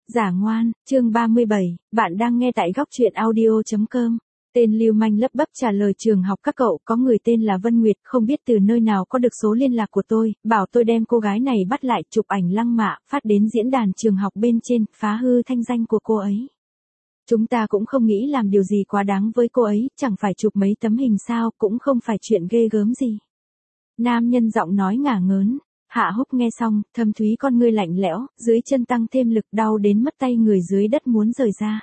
Giả ngoan, chương 37, bạn đang nghe tại góc truyện audio.com. Tên lưu manh lấp bấp trả lời trường học các cậu, có người tên là Vân Nguyệt, không biết từ nơi nào có được số liên lạc của tôi, bảo tôi đem cô gái này bắt lại, chụp ảnh lăng mạ, phát đến diễn đàn trường học bên trên, phá hư thanh danh của cô ấy. Chúng ta cũng không nghĩ làm điều gì quá đáng với cô ấy, chẳng phải chụp mấy tấm hình sao, cũng không phải chuyện ghê gớm gì. Nam nhân giọng nói ngả ngớn. Hạ Húc nghe xong, thâm thúy con ngươi lạnh lẽo, dưới chân tăng thêm lực, đau đến mất tay người dưới đất muốn rời ra.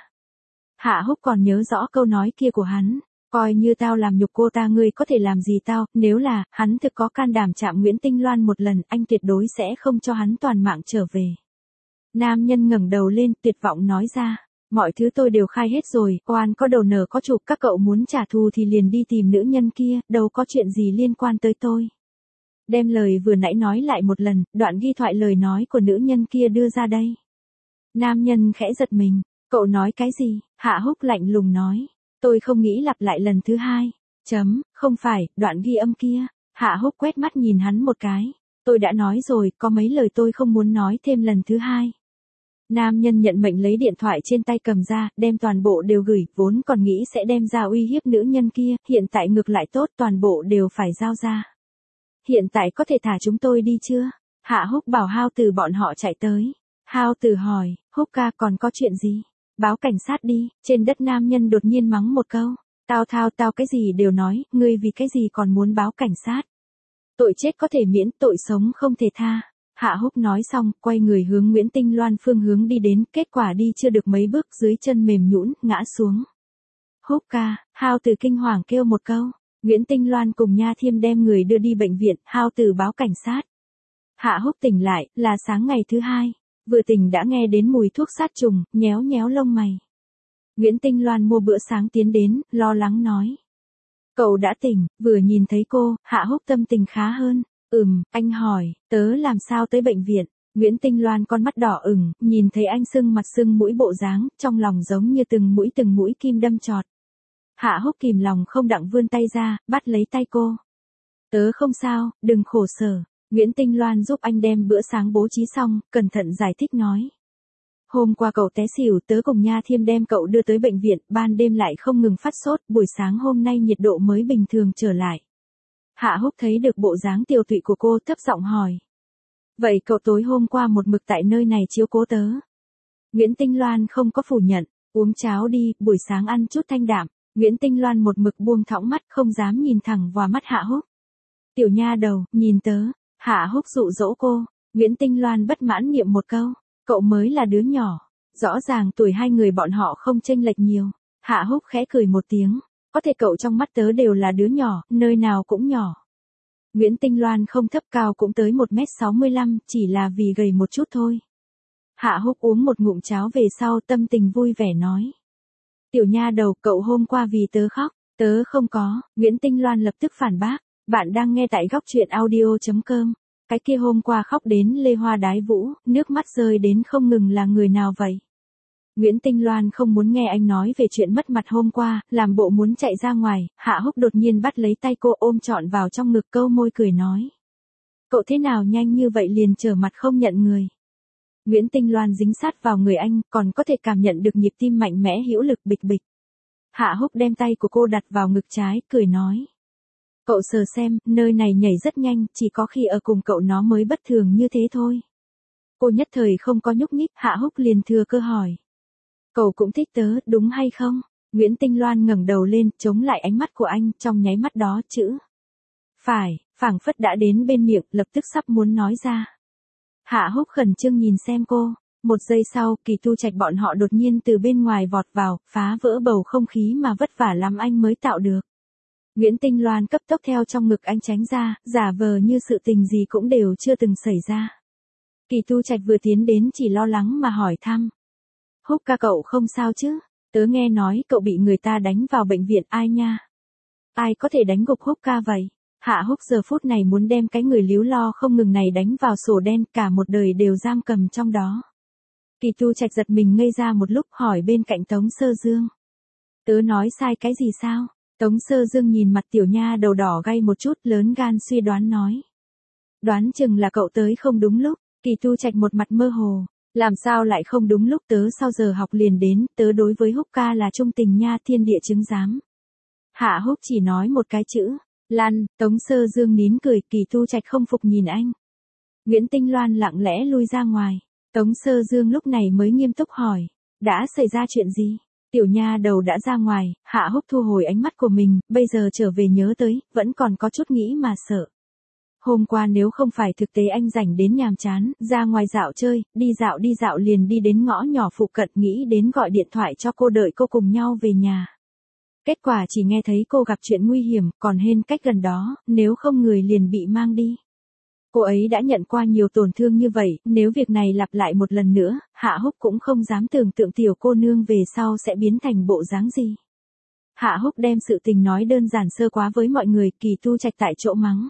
Hạ Húc còn nhớ rõ câu nói kia của hắn, coi như tao làm nhục cô ta ngươi có thể làm gì tao, nếu là, hắn thực có can đảm chạm Nguyễn Tinh Loan một lần, anh tuyệt đối sẽ không cho hắn toàn mạng trở về. Nam nhân ngẩng đầu lên, tuyệt vọng nói ra, mọi thứ tôi đều khai hết rồi, oan có đầu nở có chủ, các cậu muốn trả thù thì liền đi tìm nữ nhân kia, đâu có chuyện gì liên quan tới tôi. Đem lời vừa nãy nói lại một lần, đoạn ghi thoại lời nói của nữ nhân kia đưa ra đây. Nam nhân khẽ giật mình, cậu nói cái gì? Hạ Húc lạnh lùng nói, tôi không nghĩ lặp lại lần thứ hai. Không phải, đoạn ghi âm kia. Hạ Húc quét mắt nhìn hắn một cái, tôi đã nói rồi, có mấy lời tôi không muốn nói thêm lần thứ hai. Nam nhân nhận mệnh lấy điện thoại trên tay cầm ra, đem toàn bộ đều gửi, vốn còn nghĩ sẽ đem ra uy hiếp nữ nhân kia, hiện tại ngược lại tốt, toàn bộ đều phải giao ra. Hiện tại có thể thả chúng tôi đi chưa? Hạ Húc bảo Hao Từ bọn họ chạy tới. Hao Từ hỏi, Húc ca còn có chuyện gì? Báo cảnh sát đi. Trên đất nam nhân đột nhiên mắng một câu. Tao cái gì đều nói, ngươi vì cái gì còn muốn báo cảnh sát? Tội chết có thể miễn, tội sống không thể tha. Hạ Húc nói xong, quay người hướng Nguyễn Tinh Loan phương hướng đi đến, kết quả đi chưa được mấy bước dưới chân mềm nhũn, ngã xuống. Húc ca, Hao Từ kinh hoàng kêu một câu. Nguyễn Tinh Loan cùng Nha Thiêm đem người đưa đi bệnh viện, Hao Từ báo cảnh sát. Hạ Húc tỉnh lại, là sáng ngày thứ hai. Vừa tỉnh đã nghe đến mùi thuốc sát trùng, nhéo nhéo lông mày. Nguyễn Tinh Loan mua bữa sáng tiến đến, lo lắng nói. Cậu đã tỉnh, vừa nhìn thấy cô, Hạ Húc tâm tình khá hơn. Anh hỏi, tớ làm sao tới bệnh viện? Nguyễn Tinh Loan con mắt đỏ ửng, nhìn thấy anh sưng mặt sưng mũi bộ dáng, trong lòng giống như từng mũi kim đâm chọt. Hạ Húc kìm lòng không đặng vươn tay ra, bắt lấy tay cô. Tớ không sao, đừng khổ sở. Nguyễn Tinh Loan giúp anh đem bữa sáng bố trí xong, cẩn thận giải thích nói. Hôm qua cậu té xỉu, tớ cùng Nha Thiêm đem cậu đưa tới bệnh viện, ban đêm lại không ngừng phát sốt, buổi sáng hôm nay nhiệt độ mới bình thường trở lại. Hạ Húc thấy được bộ dáng tiều tụy của cô, thấp giọng hỏi. Vậy cậu tối hôm qua một mực tại nơi này chiếu cố tớ? Nguyễn Tinh Loan không có phủ nhận, uống cháo đi, buổi sáng ăn chút thanh đạm. Nguyễn Tinh Loan một mực buông thõng mắt, không dám nhìn thẳng vào mắt Hạ Húc. Tiểu nha đầu, nhìn tớ. Hạ Húc dụ dỗ cô. Nguyễn Tinh Loan bất mãn niệm một câu. Cậu mới là đứa nhỏ. Rõ ràng tuổi hai người bọn họ không chênh lệch nhiều. Hạ Húc khẽ cười một tiếng. Có thể cậu trong mắt tớ đều là đứa nhỏ, nơi nào cũng nhỏ. Nguyễn Tinh Loan không thấp cao cũng tới 1m65, chỉ là vì gầy một chút thôi. Hạ Húc uống một ngụm cháo về sau, tâm tình vui vẻ nói. Tiểu nha đầu, cậu hôm qua vì tớ khóc, tớ không có. Nguyễn Tinh Loan lập tức phản bác, bạn đang nghe tại góc truyện audio.com. Cái kia hôm qua khóc đến lê hoa đái vũ, nước mắt rơi đến không ngừng là người nào vậy? Nguyễn Tinh Loan không muốn nghe anh nói về chuyện mất mặt hôm qua, làm bộ muốn chạy ra ngoài, Hạ Húc đột nhiên bắt lấy tay cô ôm trọn vào trong ngực, câu môi cười nói. Cậu thế nào nhanh như vậy liền trở mặt không nhận người? Nguyễn Tinh Loan dính sát vào người anh, còn có thể cảm nhận được nhịp tim mạnh mẽ hữu lực bịch bịch. Hạ Húc đem tay của cô đặt vào ngực trái, cười nói. Cậu sờ xem, nơi này nhảy rất nhanh, chỉ có khi ở cùng cậu nó mới bất thường như thế thôi. Cô nhất thời không có nhúc nhích, Hạ Húc liền thừa cơ hỏi. Cậu cũng thích tớ, đúng hay không? Nguyễn Tinh Loan ngẩng đầu lên, chống lại ánh mắt của anh, trong nháy mắt đó chữ. Phải, phảng phất đã đến bên miệng, lập tức sắp muốn nói ra. Hạ Húc khẩn trương nhìn xem cô, một giây sau, Kỳ Tu Trạch bọn họ đột nhiên từ bên ngoài vọt vào, phá vỡ bầu không khí mà vất vả lắm anh mới tạo được. Nguyễn Tinh Loan cấp tốc theo trong ngực anh tránh ra, giả vờ như sự tình gì cũng đều chưa từng xảy ra. Kỳ Tu Trạch vừa tiến đến chỉ lo lắng mà hỏi thăm. Húc ca cậu không sao chứ? Tớ nghe nói cậu bị người ta đánh vào bệnh viện, ai nha? Ai có thể đánh gục Húc ca vậy? Hạ Húc giờ phút này muốn đem cái người líu lo không ngừng này đánh vào sổ đen, cả một đời đều giam cầm trong đó. Kỳ Tu Trạch giật mình ngây ra một lúc, hỏi bên cạnh Tống Sơ Dương. Tớ nói sai cái gì sao? Tống Sơ Dương nhìn mặt tiểu nha đầu đỏ gay một chút, lớn gan suy đoán nói. Đoán chừng là cậu tới không đúng lúc. Kỳ Tu Trạch một mặt mơ hồ. Làm sao lại không đúng lúc tớ sau giờ học liền đến, tớ đối với Húc ca là trung tình nha, thiên địa chứng giám. Hạ Húc chỉ nói một cái chữ, lăn. Tống Sơ Dương nín cười, Kỳ Tu Trạch không phục nhìn anh. Nguyễn Tinh Loan lặng lẽ lui ra ngoài. Tống Sơ Dương lúc này mới nghiêm túc hỏi, đã xảy ra chuyện gì? Tiểu nha đầu đã ra ngoài, Hạ Húc thu hồi ánh mắt của mình, bây giờ trở về nhớ tới, vẫn còn có chút nghĩ mà sợ. Hôm qua nếu không phải thực tế anh rảnh đến nhàm chán, ra ngoài dạo chơi, đi dạo liền đi đến ngõ nhỏ phụ cận, nghĩ đến gọi điện thoại cho cô đợi cô cùng nhau về nhà. Kết quả chỉ nghe thấy cô gặp chuyện nguy hiểm, còn hên cách gần đó, nếu không người liền bị mang đi. Cô ấy đã nhận qua nhiều tổn thương như vậy, nếu việc này lặp lại một lần nữa, Hạ Húc cũng không dám tưởng tượng tiểu cô nương về sau sẽ biến thành bộ dáng gì. Hạ Húc đem sự tình nói đơn giản sơ quá với mọi người, Kỳ Tu Trạch tại chỗ mắng.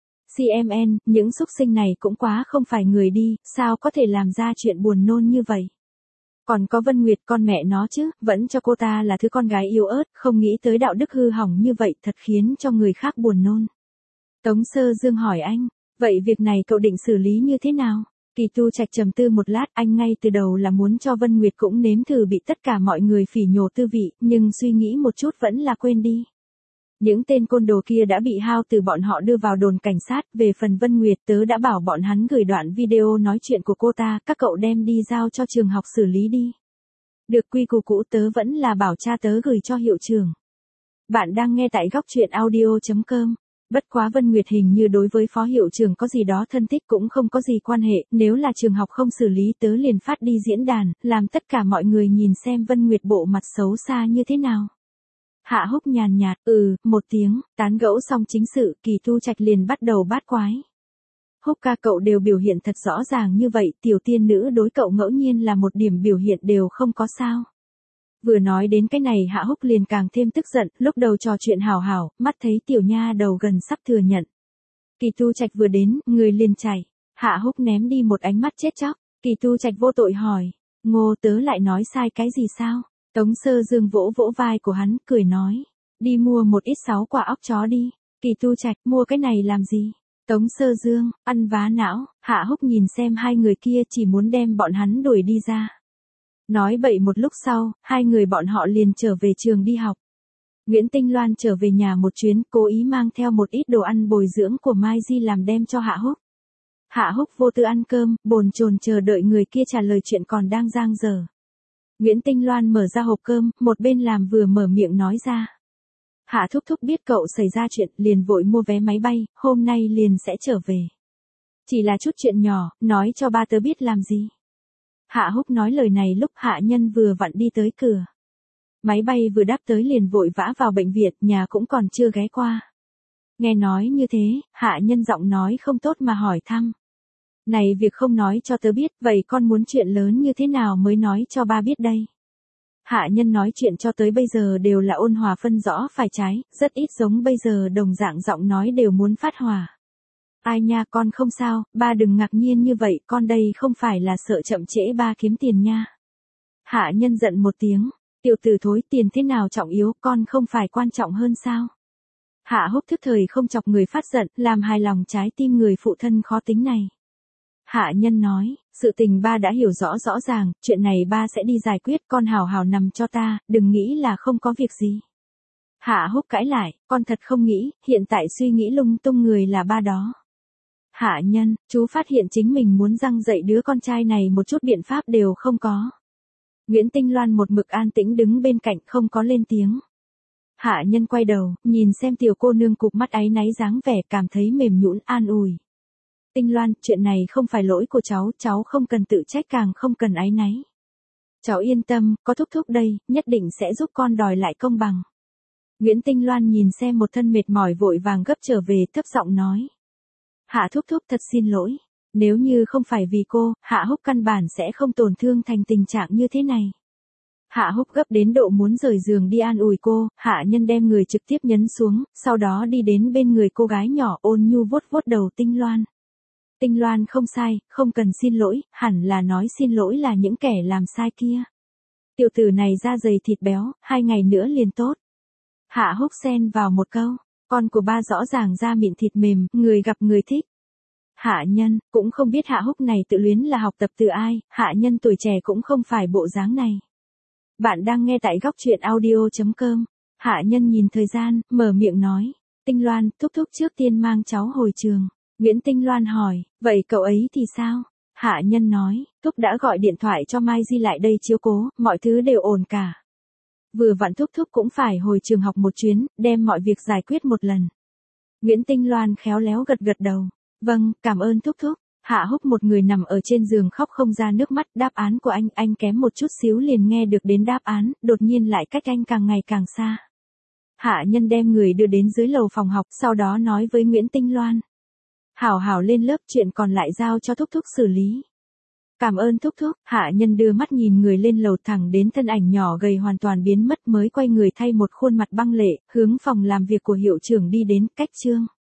CMN, những xúc sinh này cũng quá không phải người đi, sao có thể làm ra chuyện buồn nôn như vậy. Còn có Vân Nguyệt, con mẹ nó chứ, vẫn cho cô ta là thứ con gái yếu ớt, không nghĩ tới đạo đức hư hỏng như vậy, thật khiến cho người khác buồn nôn. Tống Sơ Dương hỏi anh, vậy việc này cậu định xử lý như thế nào? Kỳ Tu Trạch trầm tư một lát, anh ngay từ đầu là muốn cho Vân Nguyệt cũng nếm thử bị tất cả mọi người phỉ nhổ tư vị, nhưng suy nghĩ một chút vẫn là quên đi. Những tên côn đồ kia đã bị hao từ bọn họ đưa vào đồn cảnh sát, về phần Vân Nguyệt tớ đã bảo bọn hắn gửi đoạn video nói chuyện của cô ta, các cậu đem đi giao cho trường học xử lý đi. Được, quy củ cũ tớ vẫn là bảo cha tớ gửi cho hiệu trưởng. Bạn đang nghe tại góc truyện audio.com. Bất quá Vân Nguyệt hình như đối với phó hiệu trưởng có gì đó thân thích cũng không có gì quan hệ, nếu là trường học không xử lý tớ liền phát đi diễn đàn, làm tất cả mọi người nhìn xem Vân Nguyệt bộ mặt xấu xa như thế nào. Hạ Húc nhàn nhạt, một tiếng, tán gẫu xong chính sự, Kỳ Tu Trạch liền bắt đầu bát quái. Húc ca cậu đều biểu hiện thật rõ ràng như vậy, tiểu tiên nữ đối cậu ngẫu nhiên là một điểm biểu hiện đều không có sao. Vừa nói đến cái này Hạ Húc liền càng thêm tức giận, lúc đầu trò chuyện hào hào, mắt thấy tiểu nha đầu gần sắp thừa nhận. Kỳ Tu Trạch vừa đến, người liền chảy. Hạ Húc ném đi một ánh mắt chết chóc, Kỳ Tu Trạch vô tội hỏi, Ngô tớ lại nói sai cái gì sao? Tống Sơ Dương vỗ vỗ vai của hắn, cười nói, đi mua một ít 6 quả óc chó đi. Kỳ Tu Trạch, mua cái này làm gì? Tống Sơ Dương, ăn vá não. Hạ Húc nhìn xem hai người kia, chỉ muốn đem bọn hắn đuổi đi ra. Nói bậy một lúc sau, hai người bọn họ liền trở về trường đi học. Nguyễn Tinh Loan trở về nhà một chuyến, cố ý mang theo một ít đồ ăn bồi dưỡng của Mai Di làm đem cho Hạ Húc. Hạ Húc vô tư ăn cơm, bồn chồn chờ đợi người kia trả lời chuyện còn đang dang dở. Nguyễn Tinh Loan mở ra hộp cơm, một bên làm vừa mở miệng nói ra. Hạ Thúc Thúc biết cậu xảy ra chuyện, liền vội mua vé máy bay, hôm nay liền sẽ trở về. Chỉ là chút chuyện nhỏ, nói cho ba tớ biết làm gì. Hạ Húc nói lời này lúc Hạ Nhân vừa vặn đi tới cửa. Máy bay vừa đáp tới liền vội vã vào bệnh viện, nhà cũng còn chưa ghé qua. Nghe nói như thế, Hạ Nhân giọng nói không tốt mà hỏi thăm. Này việc không nói cho tớ biết, vậy con muốn chuyện lớn như thế nào mới nói cho ba biết đây? Hạ Nhân nói chuyện cho tới bây giờ đều là ôn hòa phân rõ phải trái, rất ít giống bây giờ đồng dạng giọng nói đều muốn phát hỏa. Ai nha, con không sao, ba đừng ngạc nhiên như vậy, con đây không phải là sợ chậm trễ ba kiếm tiền nha. Hạ Nhân giận một tiếng, tiểu tử thối, tiền thế nào trọng yếu, con không phải quan trọng hơn sao? Hạ Húc thức thời không chọc người phát giận, làm hài lòng trái tim người phụ thân khó tính này. Hạ Nhân nói, sự tình ba đã hiểu rõ ràng, chuyện này ba sẽ đi giải quyết, con hào hào nằm cho ta, đừng nghĩ là không có việc gì. Hạ Húc cãi lại, con thật không nghĩ, hiện tại suy nghĩ lung tung người là ba đó. Hạ Nhân, chú phát hiện chính mình muốn răng dạy đứa con trai này một chút biện pháp đều không có. Nguyễn Tinh Loan một mực an tĩnh đứng bên cạnh không có lên tiếng. Hạ Nhân quay đầu, nhìn xem tiểu cô nương cụp mắt áy náy dáng vẻ, cảm thấy mềm nhũn an ủi. Tinh Loan, chuyện này không phải lỗi của cháu không cần tự trách càng không cần áy náy. Cháu yên tâm, có Thúc Thúc đây, nhất định sẽ giúp con đòi lại công bằng. Nguyễn Tinh Loan nhìn xem một thân mệt mỏi vội vàng gấp trở về, thấp giọng nói. Hạ Thúc Thúc thật xin lỗi, nếu như không phải vì cô, Hạ Húc căn bản sẽ không tổn thương thành tình trạng như thế này. Hạ Húc gấp đến độ muốn rời giường đi an ủi cô, Hạ Nhân đem người trực tiếp nhấn xuống, sau đó đi đến bên người cô gái nhỏ ôn nhu vuốt vuốt đầu Tinh Loan. Tinh Loan không sai, không cần xin lỗi, hẳn là nói xin lỗi là những kẻ làm sai kia. Tiểu tử này da dày thịt béo, 2 ngày nữa liền tốt. Hạ Húc xen vào một câu, con của ba rõ ràng da mịn thịt mềm, người gặp người thích. Hạ Nhân, cũng không biết Hạ Húc này tự luyến là học tập từ ai, Hạ Nhân tuổi trẻ cũng không phải bộ dáng này. Bạn đang nghe tại góc truyện audio.com. Hạ Nhân nhìn thời gian, mở miệng nói. Tinh Loan, thúc thúc trước tiên mang cháu hồi trường. Nguyễn Tinh Loan hỏi, vậy cậu ấy thì sao? Hạ Nhân nói, thúc đã gọi điện thoại cho Mai Di lại đây chiếu cố, mọi thứ đều ổn cả. Vừa vặn thúc thúc cũng phải hồi trường học một chuyến, đem mọi việc giải quyết một lần. Nguyễn Tinh Loan khéo léo gật gật đầu. Vâng, cảm ơn thúc thúc. Hạ Húc một người nằm ở trên giường khóc không ra nước mắt. Đáp án của anh kém một chút xíu liền nghe được đến đáp án, đột nhiên lại cách anh càng ngày càng xa. Hạ Nhân đem người đưa đến dưới lầu phòng học, sau đó nói với Nguyễn Tinh Loan. Hảo hảo lên lớp, chuyện còn lại giao cho thúc thúc xử lý. Cảm ơn thúc thúc. Hạ Nhân đưa mắt nhìn người lên lầu thẳng đến thân ảnh nhỏ gầy hoàn toàn biến mất mới quay người thay một khuôn mặt băng lệ, hướng phòng làm việc của hiệu trưởng đi đến. Cách chương